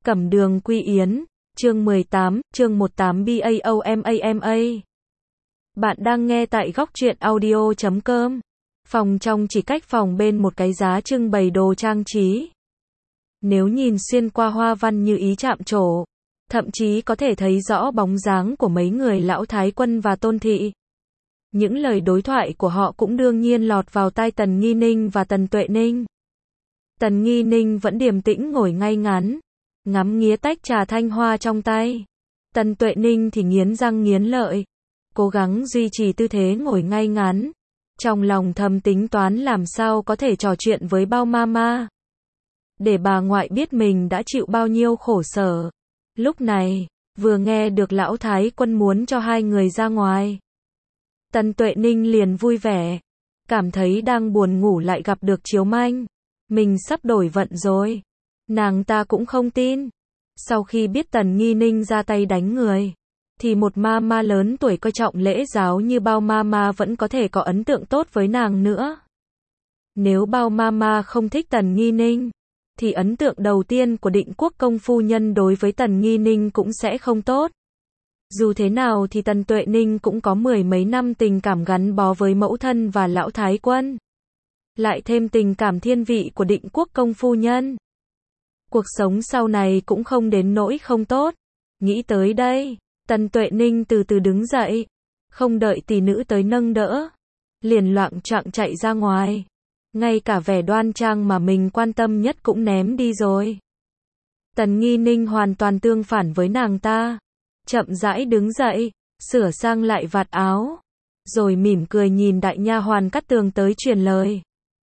Cẩm Đường Quy Yến, chương 18, chương 18 BAOMAMA. Bạn đang nghe tại góc truyện audio.com. Phòng trong chỉ cách phòng bên một cái giá trưng bày đồ trang trí. Nếu nhìn xuyên qua hoa văn như ý chạm trổ, thậm chí có thể thấy rõ bóng dáng của mấy người lão Thái Quân và Tôn Thị. Những lời đối thoại của họ cũng đương nhiên lọt vào tai Tần Nghi Ninh và Tần Tuệ Ninh. Tần Nghi Ninh vẫn điềm tĩnh ngồi ngay ngắn, ngắm nghía tách trà thanh hoa trong tay. Tần Tuệ Ninh thì nghiến răng nghiến lợi, cố gắng duy trì tư thế ngồi ngay ngắn, trong lòng thầm tính toán làm sao có thể trò chuyện với Bao Mama, để bà ngoại biết mình đã chịu bao nhiêu khổ sở. Lúc này, vừa nghe được lão Thái Quân muốn cho hai người ra ngoài, Tần Tuệ Ninh liền vui vẻ, cảm thấy đang buồn ngủ lại gặp được Chiếu Manh, mình sắp đổi vận rồi. Nàng ta cũng không tin. Sau khi biết Tần Nghi Ninh ra tay đánh người, thì một mama lớn tuổi coi trọng lễ giáo như Bao Mama vẫn có thể có ấn tượng tốt với nàng nữa. Nếu Bao Mama không thích Tần Nghi Ninh, thì ấn tượng đầu tiên của Định Quốc công phu nhân đối với Tần Nghi Ninh cũng sẽ không tốt. Dù thế nào thì Tần Tuệ Ninh cũng có mười mấy năm tình cảm gắn bó với mẫu thân và lão Thái Quân. Lại thêm tình cảm thiên vị của Định Quốc công phu nhân. Cuộc sống sau này cũng không đến nỗi không tốt. Nghĩ tới đây, Tần Tuệ Ninh từ từ đứng dậy, không đợi tỷ nữ tới nâng đỡ, liền loạng choạng chạy ra ngoài. Ngay cả vẻ đoan trang mà mình quan tâm nhất cũng ném đi rồi. Tần Nghi Ninh hoàn toàn tương phản với nàng ta, chậm rãi đứng dậy, sửa sang lại vạt áo, rồi mỉm cười nhìn đại nha hoàn Cát Tường tới truyền lời.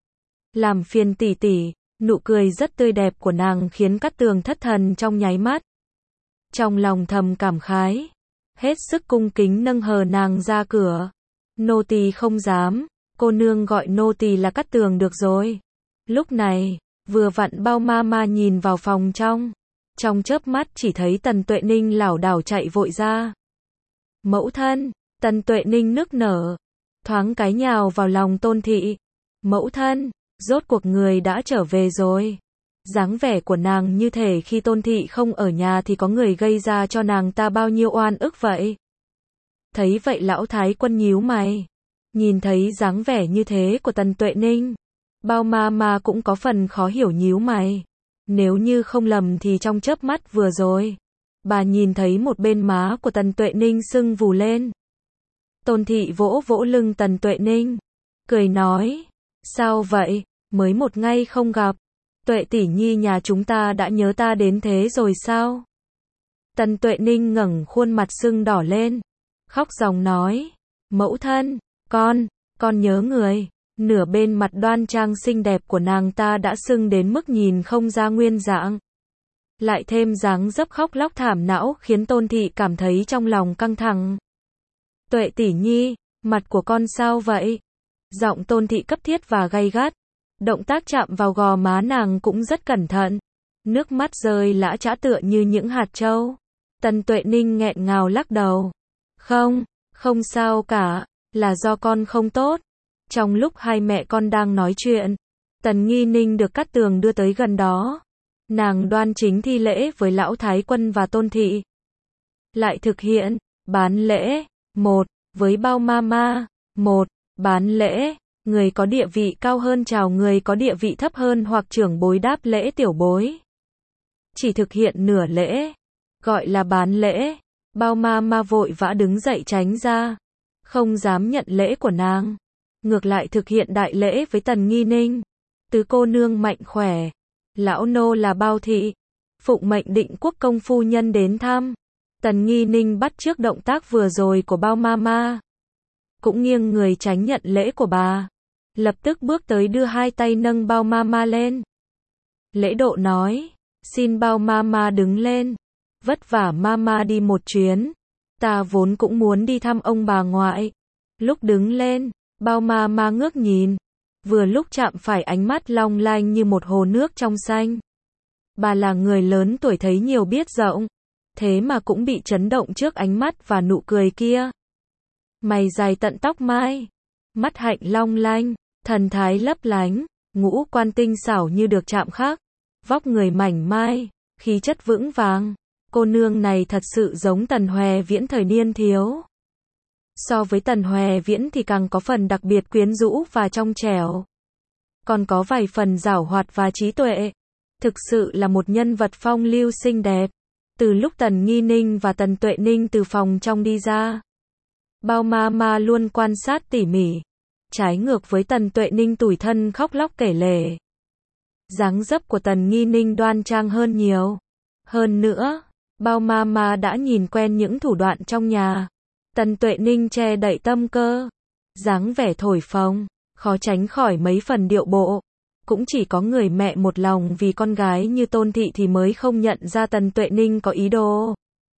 Làm phiền tỷ tỷ. Nụ cười rất tươi đẹp của nàng khiến Cát Tường thất thần trong nháy mắt. Trong lòng thầm cảm khái, hết sức cung kính nâng hờ nàng ra cửa. Nô tỳ không dám, cô nương gọi nô tỳ là Cát Tường được rồi. Lúc này, vừa vặn Bao Mama nhìn vào phòng trong chớp mắt chỉ thấy Tần Tuệ Ninh lảo đảo chạy vội ra. Mẫu thân, Tần Tuệ Ninh nức nở, thoáng cái nhào vào lòng Tôn Thị. Mẫu thân, rốt cuộc người đã trở về rồi. Dáng vẻ của nàng như thể khi Tôn Thị không ở nhà thì có người gây ra cho nàng ta bao nhiêu oan ức vậy. Thấy vậy lão Thái Quân nhíu mày. Nhìn thấy dáng vẻ như thế của Tần Tuệ Ninh, Bao Mama cũng có phần khó hiểu nhíu mày. Nếu như không lầm thì trong chớp mắt vừa rồi, bà nhìn thấy một bên má của Tần Tuệ Ninh sưng vù lên. Tôn Thị vỗ vỗ lưng Tần Tuệ Ninh, cười nói, sao vậy? Mới một ngày không gặp, Tuệ tỷ nhi nhà chúng ta đã nhớ ta đến thế rồi sao? Tần Tuệ Ninh ngẩng khuôn mặt sưng đỏ lên, khóc ròng nói, mẫu thân, con nhớ người. Nửa bên mặt đoan trang xinh đẹp của nàng ta đã sưng đến mức nhìn không ra nguyên dạng. Lại thêm dáng dấp khóc lóc thảm não khiến Tôn Thị cảm thấy trong lòng căng thẳng. Tuệ tỷ nhi, mặt của con sao vậy? Giọng Tôn Thị cấp thiết và gay gắt. Động tác chạm vào gò má nàng cũng rất cẩn thận. Nước mắt rơi lã chã tựa như những hạt châu. Tần Tuệ Ninh nghẹn ngào lắc đầu. Không sao cả, là do con không tốt. Trong lúc hai mẹ con đang nói chuyện, Tần Nghi Ninh được Cát Tường đưa tới gần đó. Nàng đoan chính thi lễ với lão Thái Quân và Tôn Thị. Lại thực hiện bán lễ, một, với Bao Mama, một, bán lễ. Người có địa vị cao hơn chào người có địa vị thấp hơn hoặc trưởng bối đáp lễ tiểu bối. Chỉ thực hiện nửa lễ, gọi là bán lễ. Bao Mama vội vã đứng dậy tránh ra, không dám nhận lễ của nàng. Ngược lại thực hiện đại lễ với Tần Nghi Ninh. Tứ cô nương mạnh khỏe. Lão nô là Bao Thị, phụng mệnh Định Quốc công phu nhân đến thăm. Tần Nghi Ninh bắt chước động tác vừa rồi của Bao Mama, cũng nghiêng người tránh nhận lễ của bà. Lập tức bước tới đưa hai tay nâng Bao Mama lên. Lễ độ nói, xin Bao Mama đứng lên. Vất vả Mama đi một chuyến. Ta vốn cũng muốn đi thăm ông bà ngoại. Lúc đứng lên, Bao Mama ngước nhìn. Vừa lúc chạm phải ánh mắt long lanh như một hồ nước trong xanh. Bà là người lớn tuổi thấy nhiều biết rộng. Thế mà cũng bị chấn động trước ánh mắt và nụ cười kia. Mày dài tận tóc mai, mắt hạnh long lanh, thần thái lấp lánh, ngũ quan tinh xảo như được chạm khắc, vóc người mảnh mai, khí chất vững vàng. Cô nương này thật sự giống Tần Hoè Viễn thời niên thiếu. So với Tần Hoè Viễn thì càng có phần đặc biệt quyến rũ và trong trẻo. Còn có vài phần giảo hoạt và trí tuệ. Thực sự là một nhân vật phong lưu xinh đẹp. Từ lúc Tần Nghi Ninh và Tần Tuệ Ninh từ phòng trong đi ra, Bao Mama luôn quan sát tỉ mỉ. Trái ngược với Tần Tuệ Ninh tủi thân khóc lóc kể lể. Dáng dấp của Tần Nghi Ninh đoan trang hơn nhiều. Hơn nữa, Bao Mama đã nhìn quen những thủ đoạn trong nhà. Tần Tuệ Ninh che đậy tâm cơ, dáng vẻ thổi phồng, khó tránh khỏi mấy phần điệu bộ. Cũng chỉ có người mẹ một lòng vì con gái như Tôn Thị thì mới không nhận ra Tần Tuệ Ninh có ý đồ.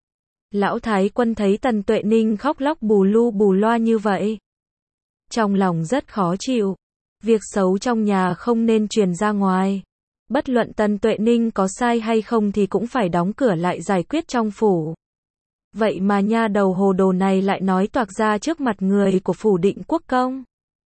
Lão Thái Quân thấy Tần Tuệ Ninh khóc lóc bù lu bù loa như vậy, trong lòng rất khó chịu. Việc xấu trong nhà không nên truyền ra ngoài. Bất luận Tần Tuệ Ninh có sai hay không thì cũng phải đóng cửa lại giải quyết trong phủ. Vậy mà nha đầu hồ đồ này lại nói toạc ra trước mặt người của phủ Định Quốc công.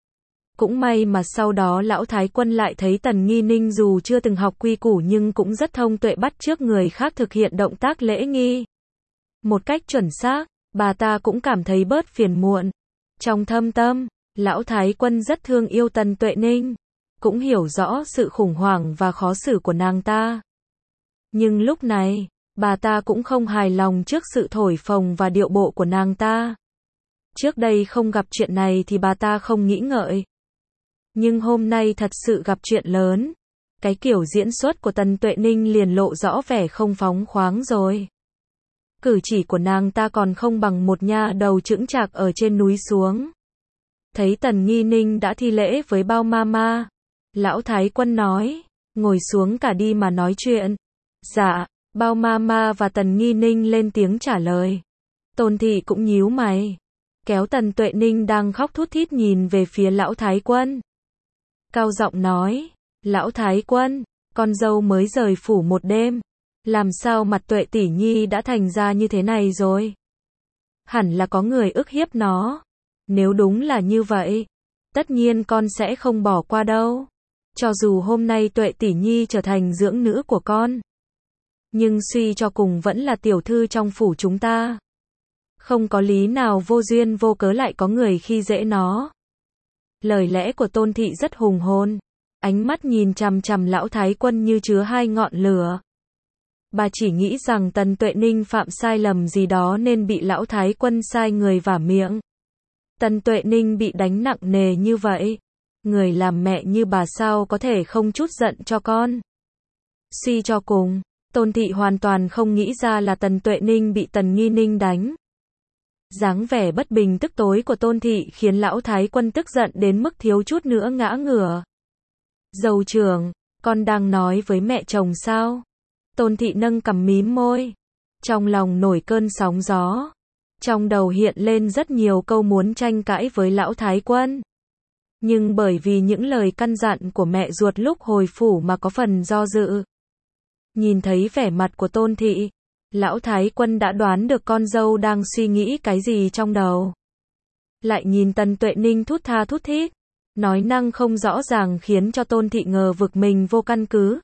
Cũng may mà sau đó Lão Thái Quân lại thấy Tần Nghi Ninh dù chưa từng học quy củ nhưng cũng rất thông tuệ bắt chước người khác thực hiện động tác lễ nghi một cách chuẩn xác, bà ta cũng cảm thấy bớt phiền muộn. Trong thâm tâm, Lão Thái Quân rất thương yêu Tần Tuệ Ninh, cũng hiểu rõ sự khủng hoảng và khó xử của nàng ta. Nhưng lúc này, bà ta cũng không hài lòng trước sự thổi phồng và điệu bộ của nàng ta. Trước đây không gặp chuyện này thì bà ta không nghĩ ngợi. Nhưng hôm nay thật sự gặp chuyện lớn. Cái kiểu diễn xuất của Tần Tuệ Ninh liền lộ rõ vẻ không phóng khoáng rồi. Cử chỉ của nàng ta còn không bằng một nha đầu chững chạc ở trên núi xuống. Thấy Tần Nghi Ninh đã thi lễ với Bao Mama, Lão Thái Quân nói, ngồi xuống cả đi mà nói chuyện. Dạ, Bao Mama và Tần Nghi Ninh lên tiếng trả lời. Tôn Thị cũng nhíu mày, kéo Tần Tuệ Ninh đang khóc thút thít nhìn về phía Lão Thái Quân. Cao giọng nói, Lão Thái Quân, con dâu mới rời phủ một đêm. Làm sao mặt Tuệ tỷ nhi đã thành ra như thế này rồi? Hẳn là có người ức hiếp nó. Nếu đúng là như vậy, tất nhiên con sẽ không bỏ qua đâu. Cho dù hôm nay Tuệ tỷ nhi trở thành dưỡng nữ của con, nhưng suy cho cùng vẫn là tiểu thư trong phủ chúng ta. Không có lý nào vô duyên vô cớ lại có người khi dễ nó. Lời lẽ của Tôn Thị rất hùng hồn, ánh mắt nhìn chằm chằm Lão Thái Quân như chứa hai ngọn lửa. Bà chỉ nghĩ rằng Tần Tuệ Ninh phạm sai lầm gì đó nên bị Lão Thái Quân sai người vả miệng. Tần Tuệ Ninh bị đánh nặng nề như vậy, người làm mẹ như bà sao có thể không chút giận cho con. Suy cho cùng, Tôn Thị hoàn toàn không nghĩ ra là Tần Tuệ Ninh bị Tần Nghi Ninh đánh. Dáng vẻ bất bình tức tối của Tôn Thị khiến Lão Thái Quân tức giận đến mức thiếu chút nữa ngã ngửa. Dâu trưởng, con đang nói với mẹ chồng sao? Tôn Thị nâng cằm mím môi, trong lòng nổi cơn sóng gió. Trong đầu hiện lên rất nhiều câu muốn tranh cãi với Lão Thái Quân. Nhưng bởi vì những lời căn dặn của mẹ ruột lúc hồi phủ mà có phần do dự. Nhìn thấy vẻ mặt của Tôn Thị, Lão Thái Quân đã đoán được con dâu đang suy nghĩ cái gì trong đầu. Lại nhìn Tần Tuệ Ninh thút tha thút thít, nói năng không rõ ràng khiến cho Tôn Thị ngờ vực mình vô căn cứ.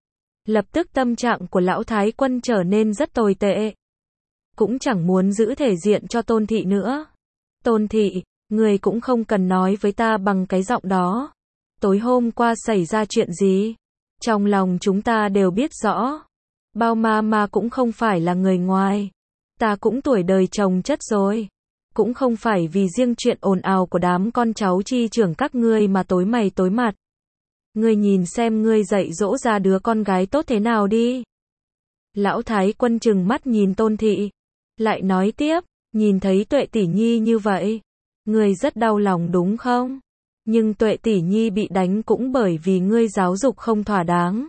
Lập tức tâm trạng của Lão Thái Quân trở nên rất tồi tệ. Cũng chẳng muốn giữ thể diện cho Tôn Thị nữa. Tôn Thị, người cũng không cần nói với ta bằng cái giọng đó. Tối hôm qua xảy ra chuyện gì? Trong lòng chúng ta đều biết rõ. Bao Mama cũng không phải là người ngoài. Ta cũng tuổi đời chồng chất rồi. Cũng không phải vì riêng chuyện ồn ào của đám con cháu chi trưởng các ngươi mà tối mày tối mặt. Ngươi nhìn xem ngươi dạy dỗ ra đứa con gái tốt thế nào đi. Lão Thái Quân trừng mắt nhìn Tôn Thị, lại nói tiếp, nhìn thấy Tuệ tỷ nhi như vậy, ngươi rất đau lòng đúng không? Nhưng Tuệ tỷ nhi bị đánh cũng bởi vì ngươi giáo dục không thỏa đáng.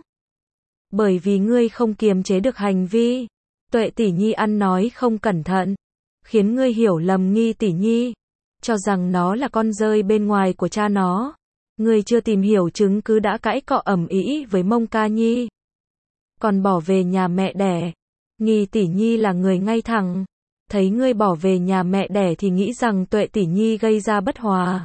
Bởi vì ngươi không kiềm chế được hành vi. Tuệ tỷ nhi ăn nói không cẩn thận, khiến ngươi hiểu lầm Nghi tỷ nhi, cho rằng nó là con rơi bên ngoài của cha nó. Ngươi chưa tìm hiểu chứng cứ đã cãi cọ ầm ĩ với Mông Ca Nhi, còn bỏ về nhà mẹ đẻ. Nghi tỷ nhi là người ngay thẳng, thấy ngươi bỏ về nhà mẹ đẻ thì nghĩ rằng Tuệ tỷ nhi gây ra bất hòa.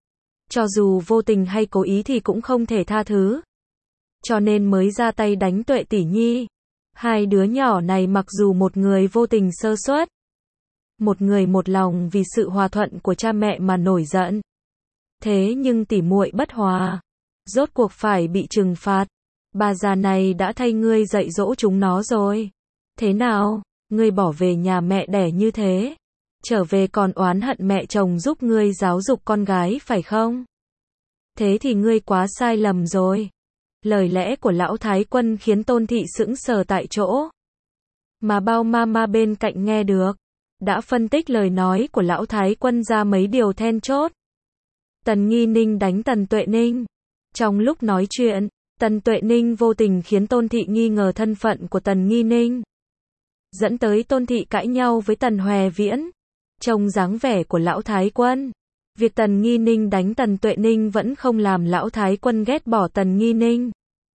Cho dù vô tình hay cố ý thì cũng không thể tha thứ. Cho nên mới ra tay đánh Tuệ tỷ nhi. Hai đứa nhỏ này mặc dù một người vô tình sơ suất, một người một lòng vì sự hòa thuận của cha mẹ mà nổi giận. Thế nhưng tỉ muội bất hòa, rốt cuộc phải bị trừng phạt. Bà già này đã thay ngươi dạy dỗ chúng nó rồi. Thế nào, ngươi bỏ về nhà mẹ đẻ như thế, trở về còn oán hận mẹ chồng giúp ngươi giáo dục con gái phải không? Thế thì ngươi quá sai lầm rồi. Lời lẽ của lão thái quân khiến Tôn thị sững sờ tại chỗ. Mà bao mama bên cạnh nghe được, đã phân tích lời nói của lão thái quân ra mấy điều then chốt. Tần Nghi Ninh đánh Tần Tuệ Ninh. Trong lúc nói chuyện, Tần Tuệ Ninh vô tình khiến Tôn thị nghi ngờ thân phận của Tần Nghi Ninh, dẫn tới Tôn thị cãi nhau với Tần Hoè Viễn. Trông dáng vẻ của lão thái quân, việc Tần Nghi Ninh đánh Tần Tuệ Ninh vẫn không làm lão thái quân ghét bỏ Tần Nghi Ninh.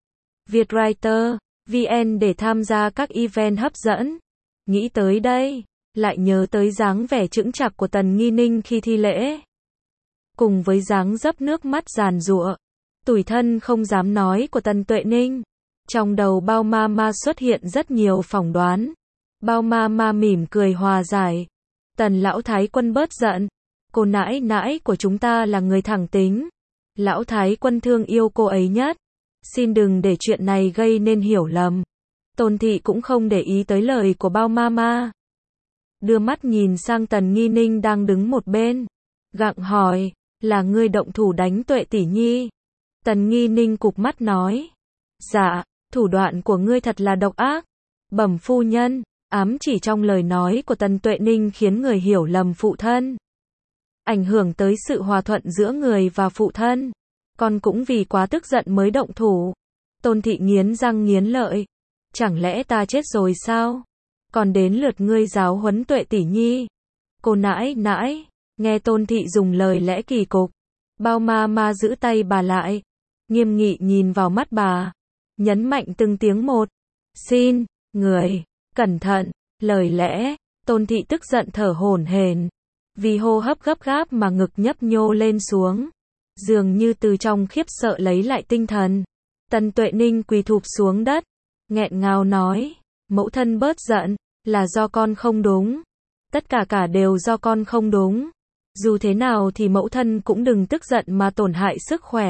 Vietwriter VN để tham gia các event hấp dẫn. Nghĩ tới đây, lại nhớ tới dáng vẻ chững chạc của Tần Nghi Ninh khi thi lễ, cùng với dáng dấp nước mắt giàn giụa, tủi thân không dám nói của Tần Tuệ Ninh. Trong đầu bao mama xuất hiện rất nhiều phỏng đoán. Bao mama mỉm cười hòa giải. Tần lão thái quân bớt giận. Cô nãi nãi của chúng ta là người thẳng tính. Lão thái quân thương yêu cô ấy nhất. Xin đừng để chuyện này gây nên hiểu lầm. Tôn thị cũng không để ý tới lời của bao mama. Đưa mắt nhìn sang Tần Nghi Ninh đang đứng một bên. Gặng hỏi, là ngươi động thủ đánh Tuệ tỷ nhi? Tần Nghi Ninh cụp mắt nói, dạ, thủ đoạn của ngươi thật là độc ác. Bẩm phu nhân, ám chỉ trong lời nói của Tần Tuệ Ninh khiến người hiểu lầm phụ thân, ảnh hưởng tới sự hòa thuận giữa người và phụ thân. Con cũng vì quá tức giận mới động thủ. Tôn thị nghiến răng nghiến lợi. Chẳng lẽ ta chết rồi sao? Còn đến lượt ngươi giáo huấn Tuệ tỷ nhi. Cô nãi nãi, nghe Tôn thị dùng lời lẽ kỳ cục. Bao ma giữ tay bà lại, nghiêm nghị nhìn vào mắt bà, nhấn mạnh từng tiếng một. Xin, người, cẩn thận, lời lẽ. Tôn thị tức giận thở hổn hển, vì hô hấp gấp gáp mà ngực nhấp nhô lên xuống, dường như từ trong khiếp sợ lấy lại tinh thần. Tần Tuệ Ninh quỳ thụp xuống đất, nghẹn ngào nói, mẫu thân bớt giận, là do con không đúng. Tất cả đều do con không đúng. Dù thế nào thì mẫu thân cũng đừng tức giận mà tổn hại sức khỏe.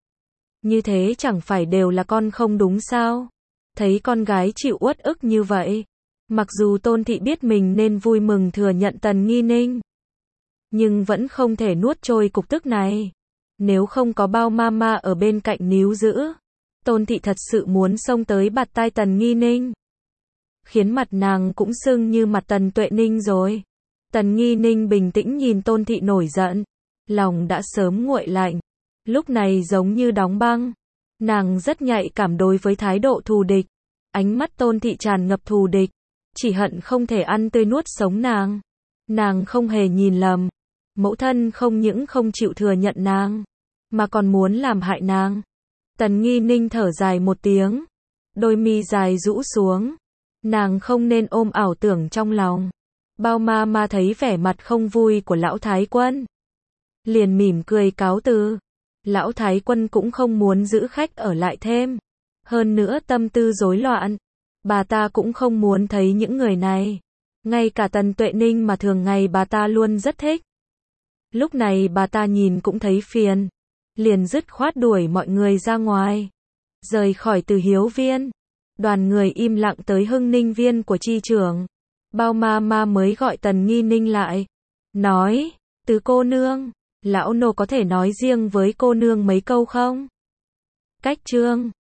Như thế chẳng phải đều là con không đúng sao? Thấy con gái chịu uất ức như vậy, mặc dù Tôn thị biết mình nên vui mừng thừa nhận Tần Nghi Ninh, nhưng vẫn không thể nuốt trôi cục tức này. Nếu không có bao mama ở bên cạnh níu giữ, Tôn thị thật sự muốn xông tới bạt tai Tần Nghi Ninh, khiến mặt nàng cũng sưng như mặt Tần Tuệ Ninh rồi. Tần Nghi Ninh bình tĩnh nhìn Tôn thị nổi giận, lòng đã sớm nguội lạnh, lúc này giống như đóng băng. Nàng rất nhạy cảm đối với thái độ thù địch, ánh mắt Tôn thị tràn ngập thù địch, chỉ hận không thể ăn tươi nuốt sống nàng. Nàng không hề nhìn lầm, mẫu thân không những không chịu thừa nhận nàng, mà còn muốn làm hại nàng. Tần Nghi Ninh thở dài một tiếng, đôi mi dài rũ xuống, nàng không nên ôm ảo tưởng trong lòng. Bao ma thấy vẻ mặt không vui của lão thái quân, liền mỉm cười cáo từ. Lão thái quân cũng không muốn giữ khách ở lại thêm, hơn nữa tâm tư rối loạn, bà ta cũng không muốn thấy những người này. Ngay cả Tần Tuệ Ninh mà thường ngày bà ta luôn rất thích, lúc này bà ta nhìn cũng thấy phiền, liền dứt khoát đuổi mọi người ra ngoài, rời khỏi Từ Hiếu Viên. Đoàn người im lặng tới Hưng Ninh Viên của chi trưởng. Bao ma mới gọi Tần Nghi Ninh lại, nói, Tứ cô nương, lão nô có thể nói riêng với cô nương mấy câu không? Cách chương